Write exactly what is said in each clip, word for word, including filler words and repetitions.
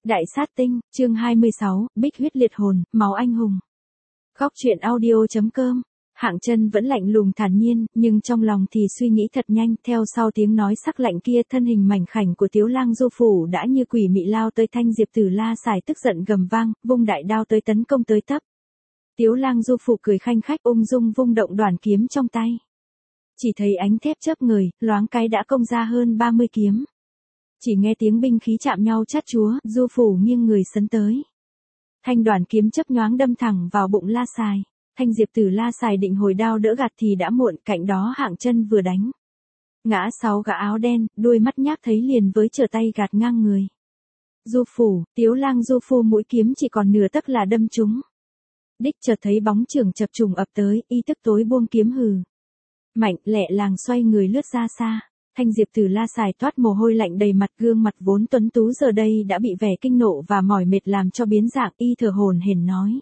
Đại sát tinh, chương hai mươi sáu, Bích huyết liệt hồn, máu anh hùng. Góc truyện audio.com. Hạng Chân vẫn lạnh lùng thản nhiên, nhưng trong lòng thì suy nghĩ thật nhanh, theo sau tiếng nói sắc lạnh kia, thân hình mảnh khảnh của Tiếu Lang Du phủ đã như quỷ mị lao tới Thanh Diệp Tử La Sài, tức giận gầm vang, vung đại đao tới tấn công tới tấp. Tiếu Lang Du phủ cười khanh khách ung dung vung động đoàn kiếm trong tay. Chỉ thấy ánh thép chớp người, loáng cái đã công ra hơn ba mươi kiếm. Chỉ nghe tiếng binh khí chạm nhau chát chúa, Du phủ nghiêng người sấn tới. Thanh đoàn kiếm chớp nhoáng đâm thẳng vào bụng La Sài. Thanh Diệp Tử La Sài định hồi đao đỡ gạt thì đã muộn, cạnh đó Hạng Chân vừa đánh. Ngã sáu gã áo đen, đuôi mắt nhác thấy liền với trở tay gạt ngang người. Du phủ, Tiếu Lang Du phu mũi kiếm chỉ còn nửa tấc là đâm trúng. Đích chợt thấy bóng chưởng chập trùng ập tới, y tức tối buông kiếm hừ. Mạnh lẹ làng xoay người lướt ra xa. Thanh Diệp Tử La Sài toát mồ hôi lạnh đầy mặt, gương mặt vốn tuấn tú giờ đây đã bị vẻ kinh nộ và mỏi mệt làm cho biến dạng, y thở hổn hển nói.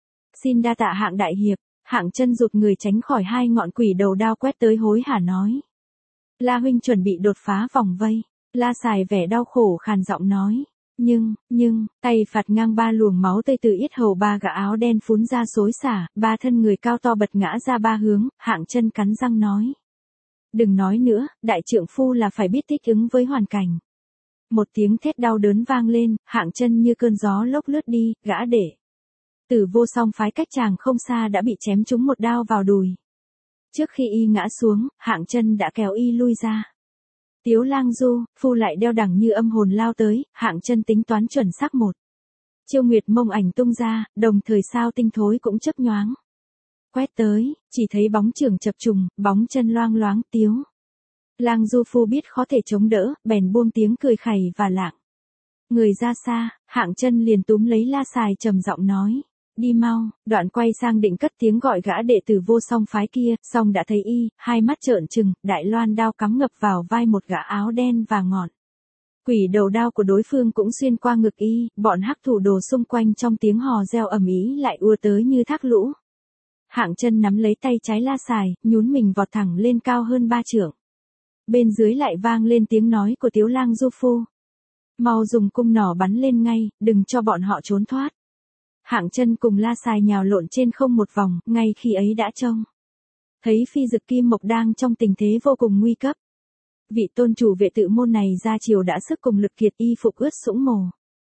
Xin đa tạ Hạng đại hiệp. Hạng Chân rụt người tránh khỏi hai ngọn quỷ đầu đao quét tới hối hả nói. La huynh chuẩn bị đột phá vòng vây. La Sài vẻ đau khổ khàn giọng nói. Nhưng, nhưng, tay phạt ngang ba luồng máu tươi từ yết hầu ba gã áo đen phún ra xối xả, ba thân người cao to bật ngã ra ba hướng, Hạng Chân cắn răng nói. Đừng nói nữa, đại trượng phu là phải biết thích ứng với hoàn cảnh. Một tiếng thét đau đớn vang lên, Hạng Chân như cơn gió lốc lướt đi, gã để. Tử Vô Song phái cách chàng không xa đã bị chém trúng một đao vào đùi. Trước khi y ngã xuống, Hạng Chân đã kéo y lui ra. Tiếu Lang Du, phu lại đeo đẳng như âm hồn lao tới, Hạng Chân tính toán chuẩn xác một. Chiêu Nguyệt Mông ảnh tung ra, đồng thời sao tinh thối cũng chớp nhoáng. Quét tới, chỉ thấy bóng chưởng chập trùng, bóng chân loang loáng. Tiếu Lang Du phu biết khó thể chống đỡ, bèn buông tiếng cười khẩy và lạng. Người ra xa, Hạng Chân liền túm lấy La Sài trầm giọng nói. Đi mau, đoạn quay sang định cất tiếng gọi gã đệ tử Vô Song phái kia, song đã thấy y, hai mắt trợn trừng, đại loan đao cắm ngập vào vai một gã áo đen và ngọn. Quỷ đầu đao của đối phương cũng xuyên qua ngực y, bọn hắc thủ đồ xung quanh trong tiếng hò reo ầm ĩ lại ùa tới như thác lũ. Hạng Chân nắm lấy tay trái La Sài, nhún mình vọt thẳng lên cao hơn ba trượng. Bên dưới lại vang lên tiếng nói của Tiếu Lang Du phu. Mau dùng cung nỏ bắn lên ngay, đừng cho bọn họ trốn thoát. Hạng Chân cùng La Sài nhào lộn trên không một vòng, ngay khi ấy đã trông thấy Phi Dực Kim Mộc đang trong tình thế vô cùng nguy cấp. Vị tôn chủ vệ tự môn này ra chiều đã sức cùng lực kiệt, y phục ướt sũng mồ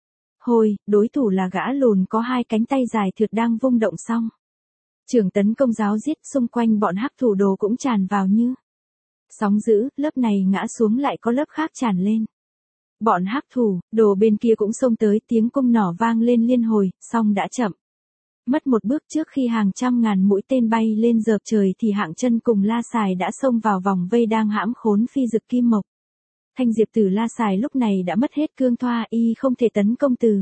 hôi, đối thủ là gã lùn có hai cánh tay dài thượt đang vung động xong. Trường tấn công giáo giết, xung quanh bọn hắc thủ đồ cũng tràn vào như sóng dữ, lớp này ngã xuống lại có lớp khác tràn lên. Bọn hắc thủ, đồ bên kia cũng xông tới, tiếng cung nỏ vang lên liên hồi, song đã chậm. Mất một bước trước khi hàng trăm ngàn mũi tên bay lên dợp trời thì Hạng Chân cùng La Sài đã xông vào vòng vây đang hãm khốn Phi Dực Kim Mộc. Thanh Diệp Tử La Sài lúc này đã mất hết cương thoa, y không thể tấn công từ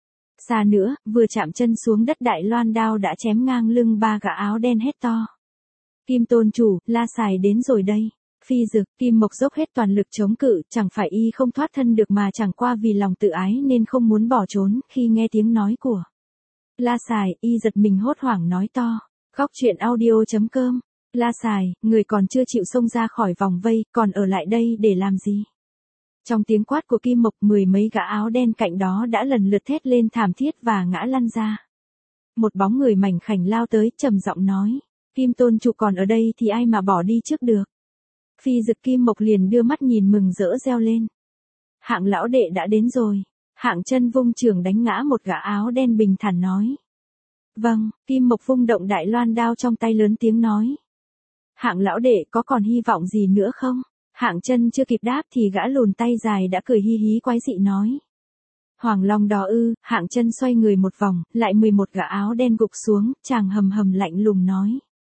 xa nữa, vừa chạm chân xuống đất đại loan đao đã chém ngang lưng ba gã áo đen hét to. Kim tôn chủ, La Sài đến rồi đây. Phi Dực Kim Mộc dốc hết toàn lực chống cự, chẳng phải y không thoát thân được mà chẳng qua vì lòng tự ái nên không muốn bỏ trốn. Khi nghe tiếng nói của La Sài, y giật mình hốt hoảng nói to. Góc truyện audio.com. La Sài, người còn chưa chịu xông ra khỏi vòng vây, còn ở lại đây để làm gì? Trong tiếng quát của Kim Mộc, mười mấy gã áo đen cạnh đó đã lần lượt thét lên thảm thiết và ngã lăn ra. Một bóng người mảnh khảnh lao tới, trầm giọng nói. Kim tôn chủ còn ở đây thì ai mà bỏ đi trước được? Phi Dực Kim Mộc liền đưa mắt nhìn mừng rỡ reo lên. Hạng lão đệ đã đến rồi. Hạng Chân vung chưởng đánh ngã một gã áo đen bình thản nói. Vâng, Kim Mộc vung động đại loan đao trong tay lớn tiếng nói. Hạng lão đệ có còn hy vọng gì nữa không? Hạng Chân chưa kịp đáp thì gã lùn tay dài đã cười hi hí quái dị nói. Hoàng Long đỏ ư? Hạng Chân xoay người một vòng, lại mười một gã áo đen gục xuống, chàng hầm hầm lạnh lùng nói.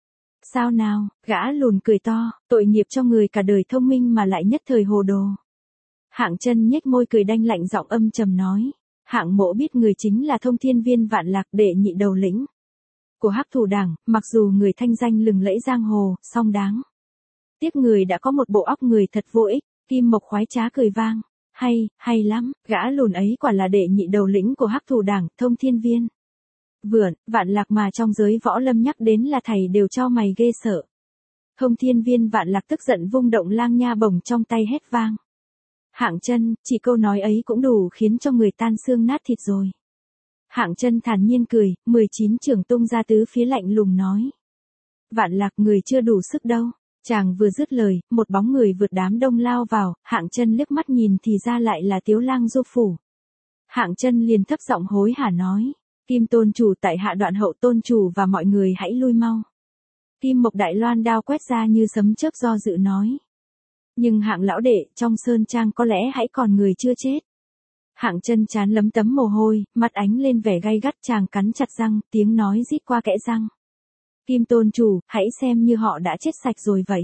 Sao nào? Gã lùn cười to, tội nghiệp cho người cả đời thông minh mà lại nhất thời hồ đồ. Hạng Chân nhếch môi cười đanh lạnh giọng âm trầm nói. Hạng mỗ biết người chính là Thông Thiên Viên Vạn Lạc đệ nhị đầu lĩnh của hắc thủ đảng, mặc dù người thanh danh lừng lẫy giang hồ, song đáng tiếc người đã có một bộ óc người thật vô ích. Kim Mộc khoái trá cười vang. Hay, hay lắm, gã lùn ấy quả là đệ nhị đầu lĩnh của hắc thủ đảng, Thông Thiên Viên Vượn, Vạn Lạc mà trong giới võ lâm nhắc đến là thầy đều cho mày ghê sợ. Thông Thiên Viên Vạn Lạc tức giận vung động lang nha bổng trong tay hét vang. Hạng Chân, chỉ câu nói ấy cũng đủ khiến cho người tan xương nát thịt rồi. Hạng Chân thản nhiên cười, mười chín trưởng tung ra tứ phía lạnh lùng nói. Vạn Lạc, người chưa đủ sức đâu. Chàng vừa dứt lời, một bóng người vượt đám đông lao vào, Hạng Chân liếc mắt nhìn thì ra lại là Tiếu Lang Du Phủ. Hạng Chân liền thấp giọng hối hả nói, Kim tôn chủ tại hạ đoạn hậu tôn chủ và mọi người hãy lui mau. Kim Mộc Đại Loan đao quét ra như sấm chớp do dự nói. Nhưng Hạng lão đệ, trong sơn trang có lẽ hãy còn người chưa chết. Hạng Chân trán lấm tấm mồ hôi, mặt ánh lên vẻ gay gắt, chàng cắn chặt răng, tiếng nói rít qua kẽ răng. Kim tôn chủ, hãy xem như họ đã chết sạch rồi vậy.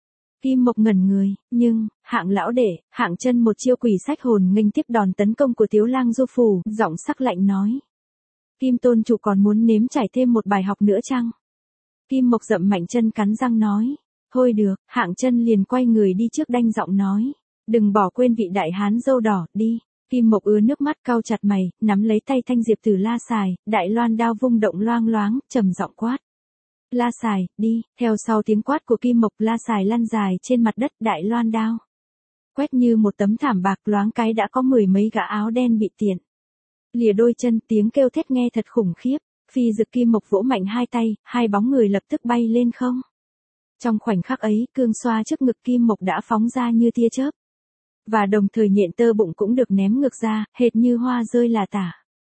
Kim Mộc ngẩn người, nhưng, Hạng lão đệ, Hạng Chân một chiêu quỷ sách hồn nghênh tiếp đòn tấn công của Tiếu Lang Du Phủ, giọng sắc lạnh nói. Kim tôn chủ còn muốn nếm trải thêm một bài học nữa chăng? Kim Mộc dậm mạnh chân cắn răng nói. Thôi được, Hạng Chân liền quay người đi trước đanh giọng nói. Đừng bỏ quên vị đại hán dâu đỏ, đi. Kim Mộc ứa nước mắt cau chặt mày, nắm lấy tay Thanh Diệp Tử la xài, Đại Loan đao vung động loang loáng, trầm giọng quát. La xài, đi, theo sau tiếng quát của Kim Mộc, la xài lăn dài trên mặt đất, Đại Loan đao. Quét như một tấm thảm bạc, loáng cái đã có mười mấy gã áo đen bị tiện. Lìa đôi chân, tiếng kêu thét nghe thật khủng khiếp, Phi Dực Kim Mộc vỗ mạnh hai tay, hai bóng người lập tức bay lên không. Trong khoảnh khắc ấy, cương xoa trước ngực Kim Mộc đã phóng ra như tia chớp. Và đồng thời nhện tơ bụng cũng được ném ngược ra, hệt như hoa rơi là tả.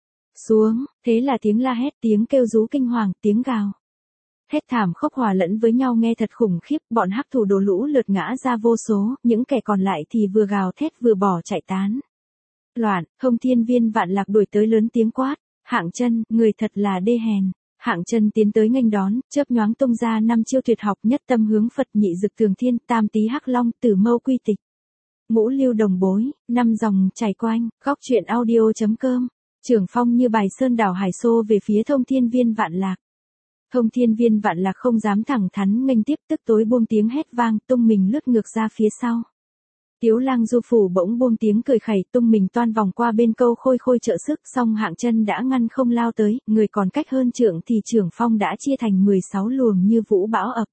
Xuống, thế là tiếng la hét, tiếng kêu rú kinh hoàng, tiếng gào. Hét thảm khốc hòa lẫn với nhau nghe thật khủng khiếp, bọn hắc thủ đồ lũ lượt ngã ra vô số, những kẻ còn lại thì vừa gào thét vừa bỏ chạy tán. Loạn, Thông Thiên Viên Vạn Lạc đuổi tới lớn tiếng quát, Hạng Chân, người thật là đê hèn. Hạng Chân tiến tới nghênh đón, chớp nhoáng tung ra năm chiêu tuyệt học, nhất tâm hướng Phật, nhị dực tường thiên, tam tý hắc long, tử mâu quy tịch. Ngũ lưu đồng bối, năm dòng chảy quanh, góc truyện audio chấm com. Trưởng phong như bài sơn đảo hải xô về phía Thông Thiên Viên Vạn Lạc. Thông Thiên Viên Vạn Lạc không dám thẳng thắn nghênh tiếp, tức tối buông tiếng hét vang, tung mình lướt ngược ra phía sau. Tiếu Lang Du Phủ bỗng buông tiếng cười khẩy, tung mình toan vòng qua bên Câu Khôi Khôi trợ sức, song Hạng Chân đã ngăn không lao tới, người còn cách hơn trượng thì trưởng phong đã chia thành mười sáu luồng như vũ bão ập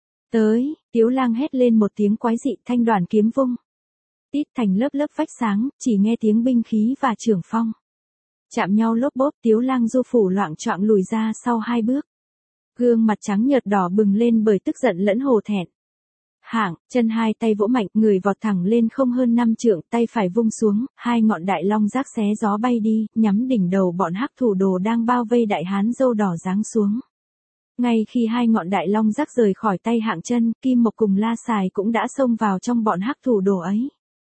tới. Tiếu Lang hét lên một tiếng quái dị, thanh đoàn kiếm vung tít thành lớp lớp vách sáng, chỉ nghe tiếng binh khí và trưởng phong chạm nhau lốp bốp. Tiếu Lang Du Phủ loạng choạng lùi ra sau hai bước, gương mặt trắng nhợt đỏ bừng lên bởi tức giận lẫn hổ thẹn. Hạng Chân hai tay vỗ mạnh, người vọt thẳng lên không hơn năm trượng, tay phải vung xuống, hai ngọn đại long giác xé gió bay đi, nhắm đỉnh đầu bọn hắc thủ đồ đang bao vây đại hán dâu đỏ giáng xuống. Ngay khi hai ngọn đại long giác rời khỏi tay Hạng Chân, Kim Mộc cùng La Sài cũng đã xông vào trong bọn hắc thủ đồ ấy.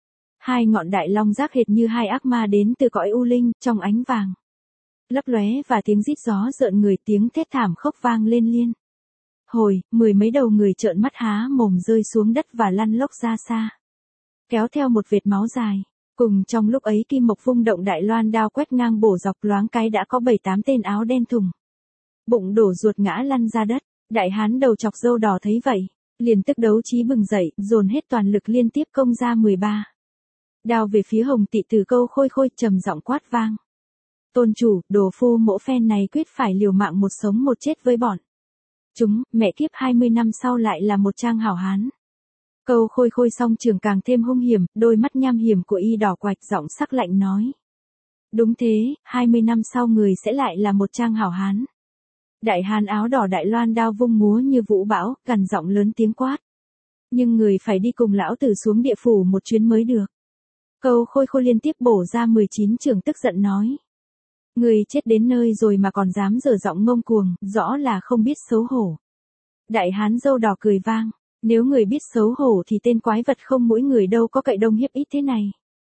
Hai ngọn đại long giác hệt như hai ác ma đến từ cõi u linh, trong ánh vàng lấp lóe và tiếng rít gió rợn người, tiếng thét thảm khốc vang lên liên hồi, mười mấy đầu người trợn mắt há mồm rơi xuống đất và lăn lóc ra xa, kéo theo một vệt máu dài. Cùng trong lúc ấy Kim Mộc vung động Đại Loan đao quét ngang bổ dọc, loáng cái đã có bảy tám tên áo đen thùng bụng đổ ruột ngã lăn ra đất. Đại hán đầu chọc râu đỏ thấy vậy, liền tức đấu trí bừng dậy, dồn hết toàn lực liên tiếp công ra mười ba đao về phía Hồng Tị Tử Câu Khôi Khôi, trầm giọng quát vang. Tôn chủ, đồ phu mỗ phen này quyết phải liều mạng một sống một chết với bọn chúng, mẹ kiếp hai mươi năm sau lại là một trang hảo hán. Câu Khôi Khôi song trường càng thêm hung hiểm, đôi mắt nham hiểm của y đỏ quạch, giọng sắc lạnh nói. Đúng thế, hai mươi năm sau người sẽ lại là một trang hảo hán. Đại hán áo đỏ Đại Loan đao vung múa như vũ bão, gằn giọng lớn tiếng quát. Nhưng người phải đi cùng lão tử xuống địa phủ một chuyến mới được. Câu Khôi Khôi liên tiếp bổ ra mười chín trường, tức giận nói. Người chết đến nơi rồi mà còn dám dở giọng ngông cuồng, rõ là không biết xấu hổ. Đại hán dâu đỏ cười vang. Nếu người biết xấu hổ thì tên quái vật không mũi người đâu có cậy đông hiếp ít thế này.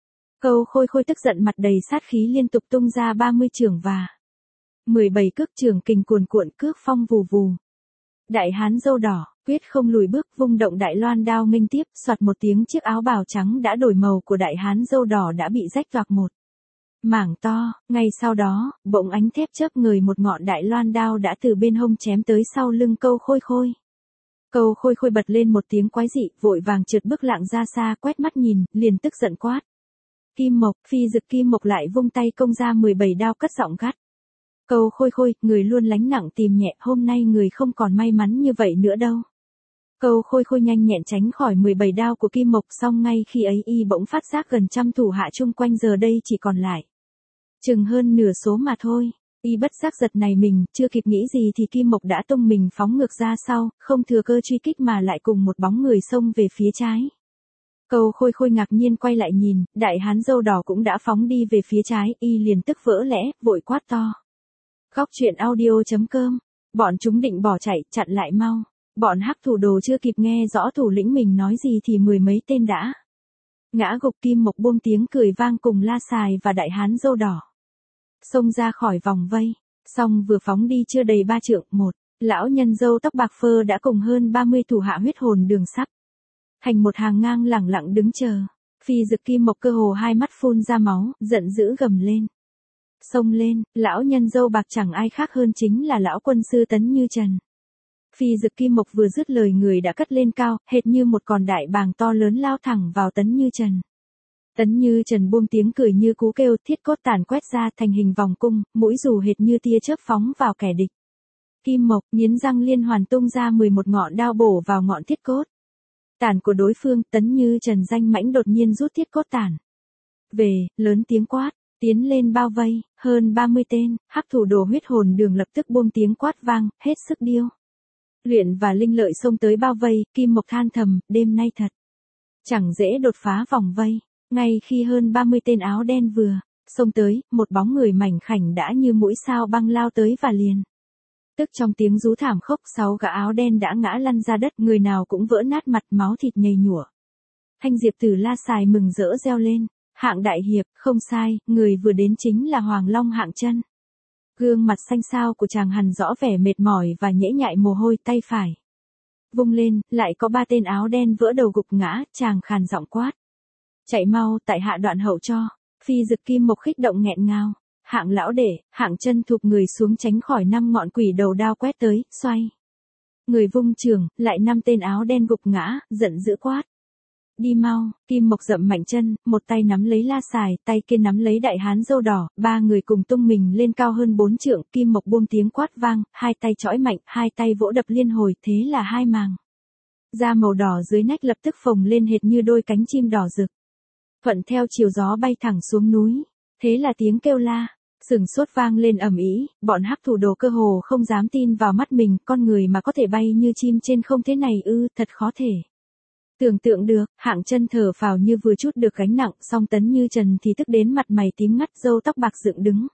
Câu Khôi Khôi tức giận, mặt đầy sát khí liên tục tung ra ba mươi chưởng và mười bảy cước trường kình cuồn cuộn, cước phong vù vù. Đại hán dâu đỏ quyết không lùi bước, vung động Đại Loan đao nghênh tiếp, soạt một tiếng, chiếc áo bào trắng đã đổi màu của đại hán dâu đỏ đã bị rách toạc một mảng to. Ngay sau đó, bỗng ánh thép chớp người, một ngọn Đại Loan đao đã từ bên hông chém tới sau lưng Câu Khôi Khôi. Câu Khôi Khôi bật lên một tiếng quái dị, vội vàng trượt bước lạng ra xa, quét mắt nhìn, liền tức giận quát. Kim Mộc, Phi Dực Kim Mộc lại vung tay công ra mười bảy đao, cất giọng gắt. Câu Khôi Khôi, người luôn lánh nặng tìm nhẹ, hôm nay người không còn may mắn như vậy nữa đâu. Câu Khôi Khôi nhanh nhẹn tránh khỏi mười bảy đao của Kim Mộc, song ngay khi ấy y bỗng phát giác gần trăm thủ hạ chung quanh giờ đây chỉ còn lại chừng hơn nửa số mà thôi. Y bất giác giật này mình, chưa kịp nghĩ gì thì Kim Mộc đã tung mình phóng ngược ra sau, không thừa cơ truy kích mà lại cùng một bóng người xông về phía trái. Câu Khôi Khôi ngạc nhiên quay lại nhìn, đại hán râu đỏ cũng đã phóng đi về phía trái, y liền tức vỡ lẽ, vội quát to. Góc truyện audio chấm com. Bọn chúng định bỏ chạy, chặn lại mau. Bọn hắc thủ đồ chưa kịp nghe rõ thủ lĩnh mình nói gì thì mười mấy tên đã ngã gục. Kim Mộc buông tiếng cười vang cùng La Sài và đại hán râu đỏ xông ra khỏi vòng vây. Song vừa phóng đi chưa đầy ba trượng, một lão nhân râu tóc bạc phơ đã cùng hơn ba mươi thủ hạ huyết hồn đường sắp thành một hàng ngang lẳng lặng đứng chờ. Phi Dực Kim Mộc cơ hồ hai mắt phun ra máu, giận dữ gầm lên. Xông lên, lão nhân râu bạc chẳng ai khác hơn chính là lão quân sư Tấn Như Trần. Phi Dực Kim Mộc vừa dứt lời người đã cất lên cao, hệt như một con đại bàng to lớn lao thẳng vào Tấn Như Trần. Tấn Như Trần buông tiếng cười như cú kêu, thiết cốt tàn quét ra thành hình vòng cung, mũi dù hệt như tia chớp phóng vào kẻ địch. Kim Mộc nghiến răng liên hoàn tung ra mười một ngọn đao bổ vào ngọn thiết cốt tàn của đối phương. Tấn Như Trần danh mãnh đột nhiên rút thiết cốt tàn về, lớn tiếng quát, tiến lên bao vây. Hơn ba mươi tên hắc thủ đồ huyết hồn đường lập tức buông tiếng quát vang, hết sức điêu luyện và linh lợi xông tới bao vây. Kim Mộc than thầm, đêm nay thật chẳng dễ đột phá vòng vây. Ngay khi hơn ba mươi tên áo đen vừa xông tới, một bóng người mảnh khảnh đã như mũi sao băng lao tới và liền tức trong tiếng rú thảm khốc, sáu gã áo đen đã ngã lăn ra đất, người nào cũng vỡ nát mặt, máu thịt nhầy nhụa. Thanh Diệp Tử La Sài mừng rỡ reo lên, Hạng đại hiệp, không sai, người vừa đến chính là Hoàng Long Hạng Chân. Gương mặt xanh xao của chàng hằn rõ vẻ mệt mỏi và nhễ nhại mồ hôi. Tay phải vung lên, lại có ba tên áo đen vỡ đầu gục ngã. Chàng khàn giọng quát, chạy mau, tại hạ đoạn hậu cho. Phi Dực Kim Mộc khích động nghẹn ngào. Hạng lão đệ, Hạng Chân thụp người xuống tránh khỏi năm ngọn quỷ đầu đao quét tới, xoay người vung trường, lại năm tên áo đen gục ngã, giận dữ quát, đi mau. Kim Mộc dậm mạnh chân, một tay nắm lấy La Sài, tay kia nắm lấy đại hán râu đỏ, ba người cùng tung mình lên cao hơn bốn trượng. Kim Mộc buông tiếng quát vang, hai tay chõi mạnh, hai tay vỗ đập liên hồi, thế là hai màng da màu đỏ dưới nách lập tức phồng lên hệt như đôi cánh chim đỏ rực, thuận theo chiều gió bay thẳng xuống núi. Thế là tiếng kêu la sừng sốt vang lên ầm ĩ. Bọn hắc thủ đồ cơ hồ không dám tin vào mắt mình, con người mà có thể bay như chim trên không thế này ư, thật khó thể tưởng tượng được. Hạng Chân thở phào như vừa chút được gánh nặng, song Tấn Như Trần thì tức đến mặt mày tím ngắt, râu tóc bạc dựng đứng.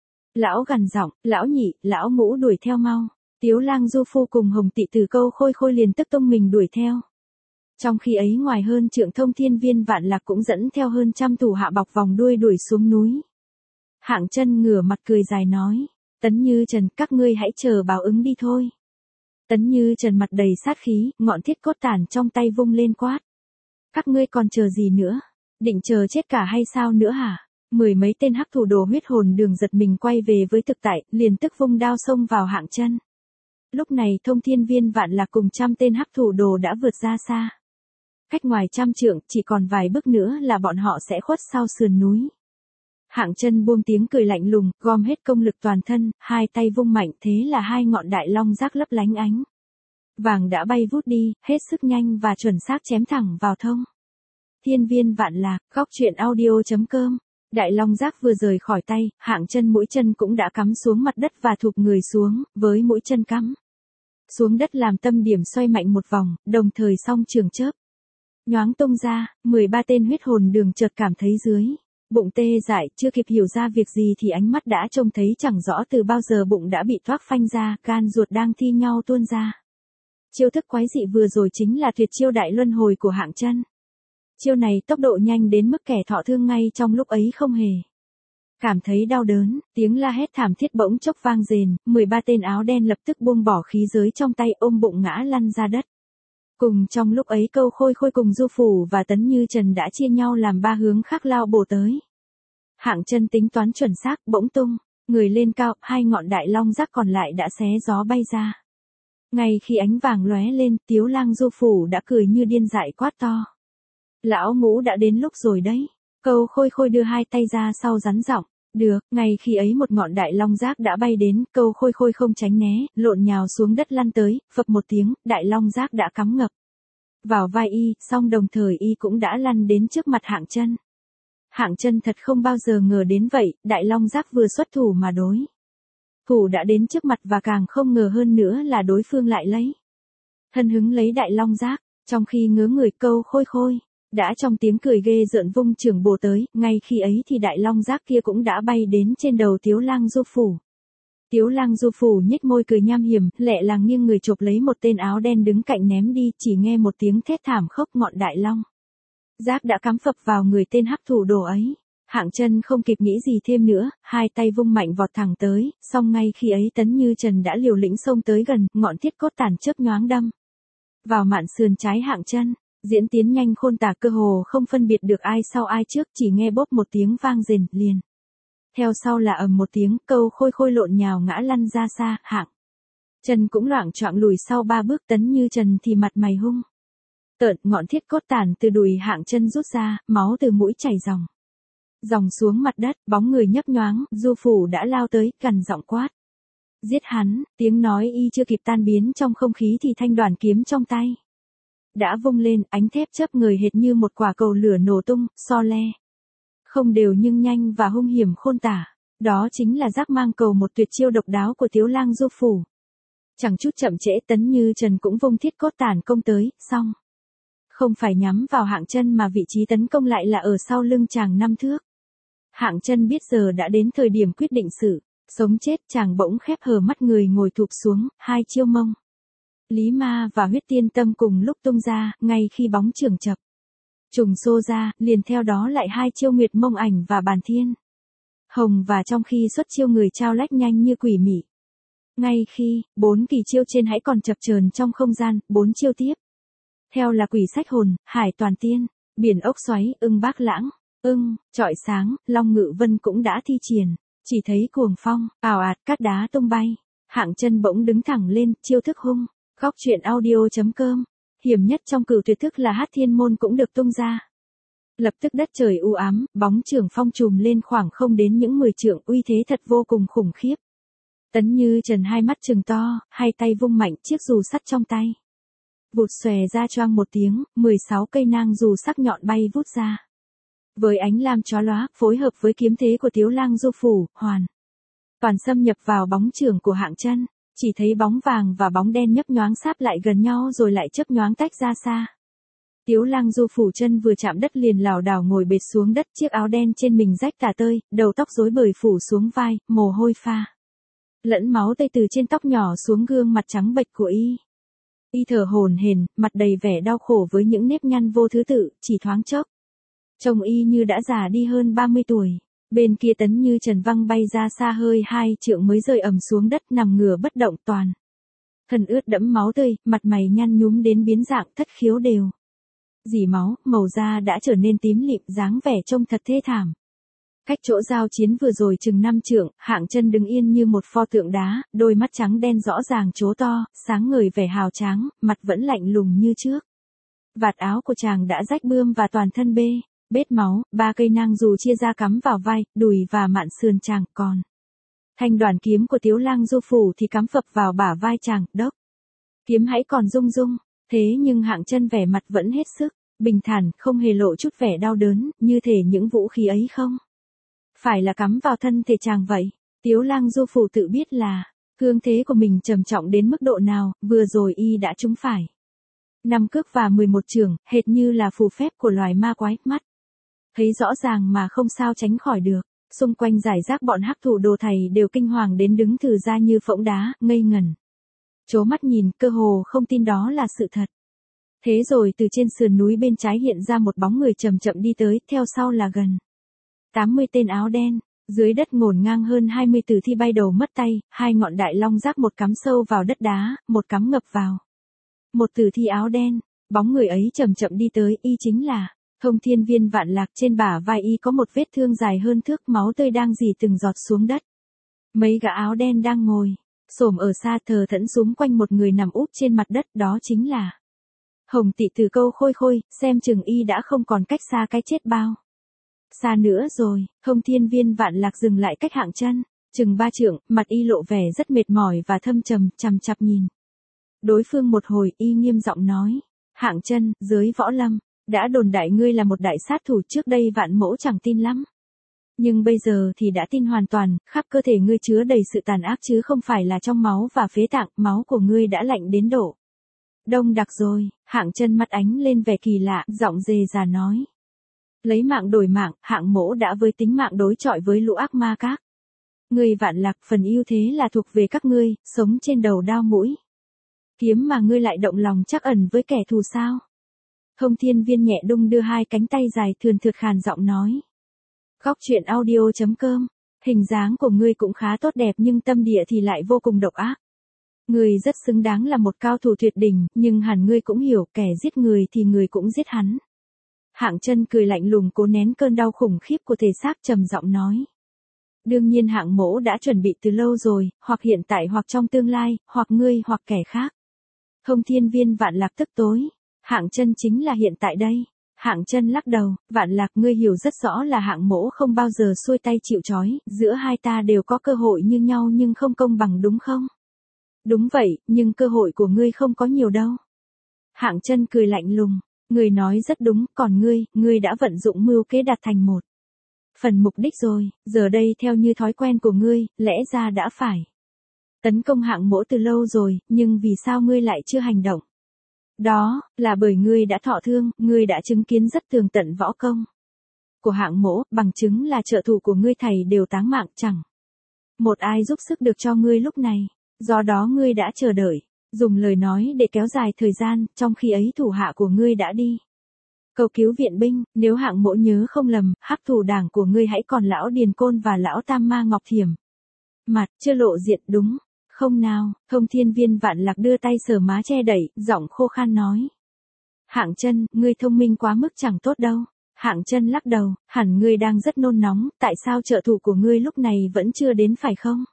Lão gằn giọng, lão nhị, lão ngũ đuổi theo mau. Tiếu Lang Du Phu cùng Hồng Tị Từ Câu Khôi Khôi liền tức tung mình đuổi theo. Trong khi ấy ngoài hơn trượng Thông Thiên Viên Vạn Lạc cũng dẫn theo hơn trăm thủ hạ bọc vòng đuôi đuổi xuống núi. Hạng Chân ngửa mặt cười dài nói, Tấn Như Trần, các ngươi hãy chờ báo ứng đi thôi. Tấn Như Trần mặt đầy sát khí, ngọn thiết cốt tàn trong tay vung lên quát, các ngươi còn chờ gì nữa, định chờ chết cả hay sao nữa hả? Mười mấy tên hắc thủ đồ huyết hồn đường giật mình quay về với thực tại, liền tức vung đao xông vào Hạng Chân. Lúc này Thông Thiên Viên Vạn Lạc cùng trăm tên hắc thủ đồ đã vượt ra xa. Cách ngoài trăm trượng, chỉ còn vài bước nữa là bọn họ sẽ khuất sau sườn núi. Hạng Chân buông tiếng cười lạnh lùng, gom hết công lực toàn thân, hai tay vung mạnh, thế là hai ngọn đại long giác lấp lánh ánh vàng đã bay vút đi, hết sức nhanh và chuẩn xác chém thẳng vào Thông Thiên Viên Vạn Lạc. Góc truyện audio chấm com. Đại long giác vừa rời khỏi tay, Hạng Chân mũi chân cũng đã cắm xuống mặt đất và thụp người xuống, với mũi chân cắm xuống đất làm tâm điểm xoay mạnh một vòng, đồng thời song trường chớp nhoáng tung ra. mười ba tên huyết hồn đường chợt cảm thấy dưới bụng tê dại, chưa kịp hiểu ra việc gì thì ánh mắt đã trông thấy chẳng rõ từ bao giờ bụng đã bị toác phanh ra, gan ruột đang thi nhau tuôn ra. Chiêu thức quái dị vừa rồi chính là tuyệt chiêu đại luân hồi của Hạng Chân. Chiêu này tốc độ nhanh đến mức kẻ thọ thương ngay trong lúc ấy không hề cảm thấy đau đớn. Tiếng la hét thảm thiết bỗng chốc vang rền, mười ba tên áo đen lập tức buông bỏ khí giới trong tay, ôm bụng ngã lăn ra đất. Cùng trong lúc ấy Câu Khôi Khôi cùng Du Phủ và Tấn Như Trần đã chia nhau làm ba hướng khác lao bổ tới. Hạng Chân tính toán chuẩn xác, bỗng tung người lên cao, hai ngọn đại long giác còn lại đã xé gió bay ra. Ngay khi ánh vàng lóe lên, Tiếu Lang Du Phủ đã cười như điên dại quát to, lão ngũ đã đến lúc rồi đấy. Câu Khôi Khôi đưa hai tay ra sau rắn giọng, được. Ngay khi ấy một ngọn đại long giác đã bay đến, Câu Khôi Khôi không tránh né, lộn nhào xuống đất lăn tới, phập một tiếng, đại long giác đã cắm ngập vào vai y, song đồng thời y cũng đã lăn đến trước mặt Hạng Chân. Hạng Chân thật không bao giờ ngờ đến vậy, Đại Long Giác vừa xuất thủ mà đối thủ đã đến trước mặt và càng không ngờ hơn nữa là đối phương lại lấy thân hứng lấy Đại Long Giác, trong khi ngớ người câu khôi khôi, đã trong tiếng cười ghê rợn vung chưởng bổ tới, ngay khi ấy thì Đại Long Giác kia cũng đã bay đến trên đầu Tiếu Lang Du Phủ. Tiếu Lang Du Phủ nhếch môi cười nham hiểm, lẹ làng nghiêng người chộp lấy một tên áo đen đứng cạnh ném đi, chỉ nghe một tiếng thét thảm khốc, ngọn Đại Long Giác đã cắm phập vào người tên hắc thủ đồ ấy. Hạng Chân không kịp nghĩ gì thêm nữa, hai tay vung mạnh vọt thẳng tới, song ngay khi ấy Tấn Như Trần đã liều lĩnh xông tới gần, ngọn thiết cốt tàn chớp nhoáng đâm vào mạn sườn trái Hạng Chân. Diễn tiến nhanh khôn tả, cơ hồ không phân biệt được ai sau ai trước, chỉ nghe bốp một tiếng vang rền, liền theo sau là ầm một tiếng, câu khôi khôi lộn nhào ngã lăn ra xa. Hạng Chân cũng loạng choạng lùi sau ba bước, Tấn Như Trần thì mặt mày hung tợn, ngọn thiết cốt tàn từ đùi Hạng Chân rút ra, máu từ mũi chảy ròng ròng xuống mặt đất, bóng người nhấp nhoáng, Du Phủ đã lao tới, gằn giọng quát: "Giết hắn!" Tiếng nói y chưa kịp tan biến trong không khí thì thanh đoàn kiếm trong tay đã vung lên, ánh thép chớp người hệt như một quả cầu lửa nổ tung, so le không đều nhưng nhanh và hung hiểm khôn tả. Đó chính là Giác Mang Cầu, một tuyệt chiêu độc đáo của Tiếu Lang Du Phủ. Chẳng chút chậm trễ, Tấn Như Trần cũng vung thiết cốt tàn công tới, song không phải nhắm vào Hạng Chân mà vị trí tấn công lại là ở sau lưng chàng năm thước. Hạng Chân biết giờ đã đến thời điểm quyết định sự sống chết, chàng bỗng khép hờ mắt, người ngồi thụp xuống, hai chiêu Mông Lý Ma và Huyết Tiên Tâm cùng lúc tung ra, ngay khi bóng chưởng chập trùng xô ra, liền theo đó lại hai chiêu Nguyệt Mông Ảnh và Bàn Thiên Hồng, và trong khi xuất chiêu người trao lách nhanh như quỷ mị. Ngay khi bốn kỳ chiêu trên hãy còn chập chờn trong không gian, bốn chiêu tiếp theo là Quỷ Sách Hồn, Hải Toàn Tiên, Biển Ốc Xoáy, Ưng Bác Lãng, Ưng, Trọi Sáng, Long Ngự Vân cũng đã thi triển. Chỉ thấy cuồng phong ào ạt, cát đá tung bay, Hạng Chân bỗng đứng thẳng lên, chiêu thức hung. Góc truyện audio chấm com. Hiểm nhất trong cửu tuyệt thức là Hát Thiên Môn cũng được tung ra. Lập tức đất trời u ám, bóng chưởng phong trùm lên khoảng không đến những mười trượng, uy thế thật vô cùng khủng khiếp. Tấn Như Trần hai mắt trừng to, hai tay vung mạnh, chiếc dù sắt trong tay vụt xòe ra, choang một tiếng, mười sáu cây nang dù sắc nhọn bay vút ra. Với ánh lam chói lóa, phối hợp với kiếm thế của Tiếu Lang Du Phủ, hoàn toàn xâm nhập vào bóng chưởng của Hạng Chân. Chỉ thấy bóng vàng và bóng đen nhấp nhoáng sáp lại gần nhau rồi lại chớp nhoáng tách ra xa. Tiếu Lang Du Phủ chân vừa chạm đất liền lảo đảo ngồi bệt xuống đất, chiếc áo đen trên mình rách tả tơi, đầu tóc rối bời phủ xuống vai, mồ hôi pha lẫn máu tươi từ trên tóc nhỏ xuống gương mặt trắng bệch của y. Y thở hổn hển, mặt đầy vẻ đau khổ với những nếp nhăn vô thứ tự, chỉ thoáng chốc trông y như đã già đi hơn ba mươi tuổi. Bên kia Tấn Như Trần văng bay ra xa hơi hai trượng mới rơi ầm xuống đất, nằm ngửa bất động, toàn thân ướt đẫm máu tươi, mặt mày nhăn nhúm đến biến dạng, thất khiếu đều rỉ máu, màu da đã trở nên tím lịm, dáng vẻ trông thật thê thảm. Cách chỗ giao chiến vừa rồi chừng năm trượng, Hạng Chân đứng yên như một pho tượng đá, đôi mắt trắng đen rõ ràng trố to, sáng ngời vẻ hào tráng, mặt vẫn lạnh lùng như trước. Vạt áo của chàng đã rách bươm và toàn thân bê bết máu, ba cây nang dù chia ra cắm vào vai, đùi và mạn sườn chàng, còn thanh đoàn kiếm của Tiếu Lang Du Phủ thì cắm phập vào bả vai chàng. Đốc kiếm hãy còn rung rung, thế nhưng Hạng Chân vẻ mặt vẫn hết sức bình thản, không hề lộ chút vẻ đau đớn, như thể những vũ khí ấy không phải là cắm vào thân thể chàng vậy. Tiếu Lang Du Phủ tự biết là cương thế của mình trầm trọng đến mức độ nào, vừa rồi y đã trúng phải năm cước và mười một chưởng, hệt như là phù phép của loài ma quái, mắt thấy rõ ràng mà không sao tránh khỏi được. Xung quanh giải rác bọn hắc thủ đồ thầy đều kinh hoàng đến đứng thừ ra như phỗng đá, ngây ngẩn trố mắt nhìn, cơ hồ không tin đó là sự thật. Thế rồi từ trên sườn núi bên trái hiện ra một bóng người chậm chậm đi tới, theo sau là gần tám mươi tên áo đen. Dưới đất ngổn ngang hơn hai mươi tử thi bay đầu mất tay, hai ngọn đại long giác, một cắm sâu vào đất đá, một cắm ngập vào một tử thi áo đen. Bóng người ấy chậm chậm đi tới, y chính là Thông Thiên Viên Vạn Lạc. Trên bả vai y có một vết thương dài hơn thước, máu tươi đang rỉ từng giọt xuống đất. Mấy gã áo đen đang ngồi xổm ở xa thờ thẫn xúm quanh một người nằm úp trên mặt đất, đó chính là Hồng Tị Từ Câu Khôi Khôi. Xem chừng y đã không còn cách xa cái chết bao xa nữa rồi. Thông Thiên Viên Vạn Lạc dừng lại cách Hạng Chân chừng ba trượng, mặt y lộ vẻ rất mệt mỏi và thâm trầm, chằm chằm nhìn đối phương một hồi, y nghiêm giọng nói: Hạng Chân, giới võ lâm, đã đồn đại ngươi là một đại sát thủ, trước đây Vạn Mỗ chẳng tin lắm. Nhưng bây giờ thì đã tin hoàn toàn, khắp cơ thể ngươi chứa đầy sự tàn ác chứ không phải là trong máu và phế tạng, máu của ngươi đã lạnh đến độ đông đặc rồi. Hạng Chân mắt ánh lên vẻ kỳ lạ, giọng dề già nói. Lấy mạng đổi mạng, Hạng Mỗ đã với tính mạng đối chọi với lũ ác ma các. Ngươi Vạn Lạc, phần ưu thế là thuộc về các ngươi, sống trên đầu đao mũi kiếm mà ngươi lại động lòng trắc ẩn với kẻ thù sao? Thông Thiên Viên nhẹ đung đưa hai cánh tay dài thườn thượt khàn giọng nói. Góc truyện audio chấm com, hình dáng của ngươi cũng khá tốt đẹp nhưng tâm địa thì lại vô cùng độc ác. Ngươi rất xứng đáng là một cao thủ tuyệt đỉnh, nhưng hẳn ngươi cũng hiểu kẻ giết người thì người cũng giết hắn. Hạng Chân cười lạnh lùng cố nén cơn đau khủng khiếp của thể xác trầm giọng nói. Đương nhiên Hạng Mỗ đã chuẩn bị từ lâu rồi, hoặc hiện tại hoặc trong tương lai, hoặc ngươi hoặc kẻ khác. Thông Thiên Viên Vạn Lạc tức tối. Hạng Chân chính là hiện tại đây. Hạng Chân lắc đầu, Vạn Lạc, ngươi hiểu rất rõ là Hạng Mỗ không bao giờ xuôi tay chịu trói, giữa hai ta đều có cơ hội như nhau nhưng không công bằng đúng không? Đúng vậy, nhưng cơ hội của ngươi không có nhiều đâu. Hạng Chân cười lạnh lùng, ngươi nói rất đúng, còn ngươi, ngươi đã vận dụng mưu kế đạt thành một phần mục đích rồi, giờ đây theo như thói quen của ngươi, lẽ ra đã phải tấn công Hạng Mỗ từ lâu rồi, nhưng vì sao ngươi lại chưa hành động? Đó, là bởi ngươi đã thọ thương, ngươi đã chứng kiến rất tường tận võ công của Hạng Mỗ, bằng chứng là trợ thủ của ngươi thầy đều táng mạng, chẳng một ai giúp sức được cho ngươi lúc này, do đó ngươi đã chờ đợi, dùng lời nói để kéo dài thời gian, trong khi ấy thủ hạ của ngươi đã đi cầu cứu viện binh. Nếu Hạng Mỗ nhớ không lầm, hắc thủ đảng của ngươi hãy còn lão Điền Côn và lão Tam Ma Ngọc Thiểm. Mặt chưa lộ diện đúng không nào? Thông Thiên Viên Vạn Lạc đưa tay sờ má che đẩy, giọng khô khan nói. Hạng Chân, ngươi thông minh quá mức chẳng tốt đâu. Hạng Chân lắc đầu, hẳn ngươi đang rất nôn nóng, tại sao trợ thủ của ngươi lúc này vẫn chưa đến phải không?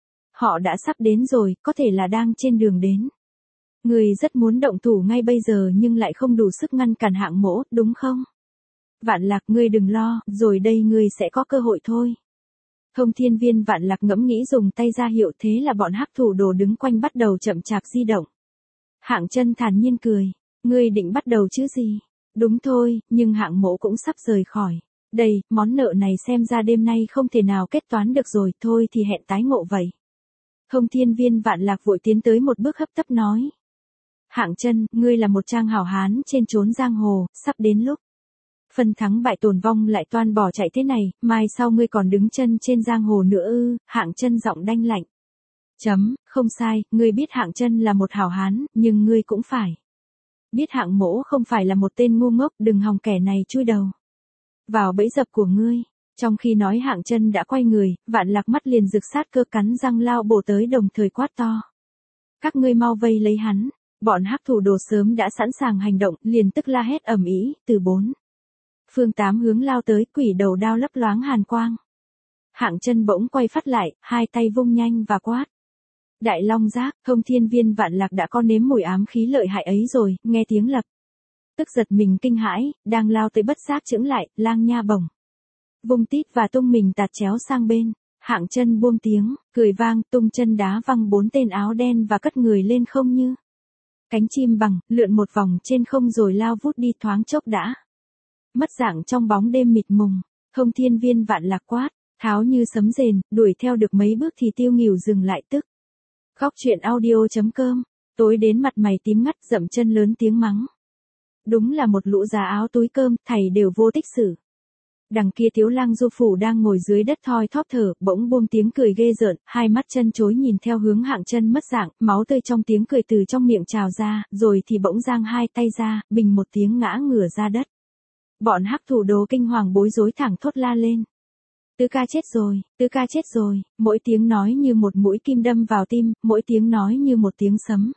Họ đã sắp đến rồi, có thể là đang trên đường đến. Ngươi rất muốn động thủ ngay bây giờ nhưng lại không đủ sức ngăn cản Hạng Mỗ, đúng không? Vạn Lạc, ngươi đừng lo, rồi đây ngươi sẽ có cơ hội thôi. Thông Thiên Viên Vạn Lạc ngẫm nghĩ dùng tay ra hiệu, thế là bọn hắc thủ đồ đứng quanh bắt đầu chậm chạp di động. Hạng Chân thản nhiên cười, ngươi định bắt đầu chứ gì? Đúng thôi, nhưng Hạng Mỗ cũng sắp rời khỏi đây, món nợ này xem ra đêm nay không thể nào kết toán được rồi, thôi thì hẹn tái ngộ vậy. Thông Thiên Viên Vạn Lạc vội tiến tới một bước hấp tấp nói. Hạng Chân, ngươi là một trang hảo hán trên chốn giang hồ, sắp đến lúc phân thắng bại tồn vong lại toan bỏ chạy thế này, mai sau ngươi còn đứng chân trên giang hồ nữa ư? Hạng Chân giọng đanh lạnh. Chấm, không sai, ngươi biết Hạng Chân là một hảo hán, nhưng ngươi cũng phải biết Hạng Mỗ không phải là một tên ngu ngốc, đừng hòng kẻ này chui đầu vào bẫy dập của ngươi. Trong khi nói Hạng Chân đã quay người, Vạn Lạc mắt liền rực sát cơ cắn răng lao bổ tới đồng thời quát to. Các ngươi mau vây lấy hắn. Bọn hắc thủ đồ sớm đã sẵn sàng hành động, liền tức la hét ầm ĩ, từ bốn phương tám hướng lao tới, quỷ đầu đao lấp loáng hàn quang. Hạng Chân bỗng quay phát lại, hai tay vung nhanh và quát. Đại Long Giác, Thông Thiên Viên Vạn Lạc đã có nếm mùi ám khí lợi hại ấy rồi, nghe tiếng lập tức giật mình kinh hãi, đang lao tới bất giác chững lại, lang nha bổng vung tít và tung mình tạt chéo sang bên. Hạng Chân buông tiếng cười vang, tung chân đá văng bốn tên áo đen và cất người lên không như cánh chim bằng, lượn một vòng trên không rồi lao vút đi, thoáng chốc đã mất dạng trong bóng đêm mịt mùng. Thông Thiên Viên Vạn Lạc quát, tháo như sấm rền, đuổi theo được mấy bước thì tiêu nghỉu dừng lại tức. Góc truyện audio chấm com, tối đến mặt mày tím ngắt, dậm chân lớn tiếng mắng. Đúng là một lũ già áo túi cơm, thầy đều vô tích xử. Đằng kia Thiếu Lang Du Phủ đang ngồi dưới đất thoi thóp thở, bỗng buông tiếng cười ghê rợn, hai mắt chân chối nhìn theo hướng Hạng Chân mất dạng, máu tươi trong tiếng cười từ trong miệng trào ra, rồi thì bỗng giang hai tay ra, bình một tiếng ngã ngửa ra đất. Bọn hắc thủ đồ kinh hoàng bối rối thẳng thốt la lên. Tứ ca chết rồi, tứ ca chết rồi, mỗi tiếng nói như một mũi kim đâm vào tim, mỗi tiếng nói như một tiếng sấm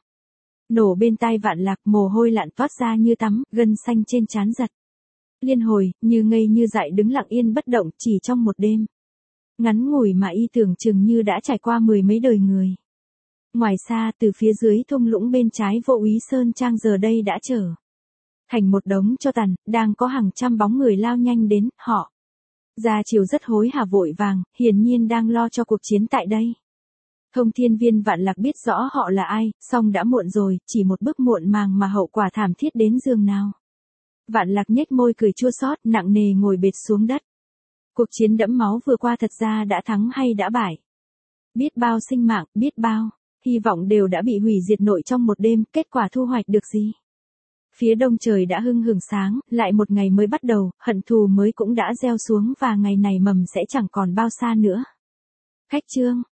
nổ bên tai Vạn Lạc, mồ hôi lặn toát ra như tắm, gân xanh trên trán giật liên hồi, như ngây như dại đứng lặng yên bất động, chỉ trong một đêm ngắn ngủi mà y tưởng chừng như đã trải qua mười mấy đời người. Ngoài xa, từ phía dưới thung lũng bên trái Vô Úy Sơn Trang giờ đây đã trở thành một đống tro tàn, đang có hàng trăm bóng người lao nhanh đến, họ ra chiều rất hối hả vội vàng, hiển nhiên đang lo cho cuộc chiến tại đây. Thông Thiên Viên Vạn Lạc biết rõ họ là ai, song đã muộn rồi, chỉ một bước muộn màng mà hậu quả thảm thiết đến giường nào. Vạn Lạc nhếch môi cười chua xót, nặng nề ngồi bệt xuống đất. Cuộc chiến đẫm máu vừa qua thật ra đã thắng hay đã bại. Biết bao sinh mạng, biết bao hy vọng đều đã bị hủy diệt nội trong một đêm, kết quả thu hoạch được gì? Phía đông trời đã hưng hừng sáng, lại một ngày mới bắt đầu, hận thù mới cũng đã gieo xuống và ngày này mầm sẽ chẳng còn bao xa nữa. Khách chương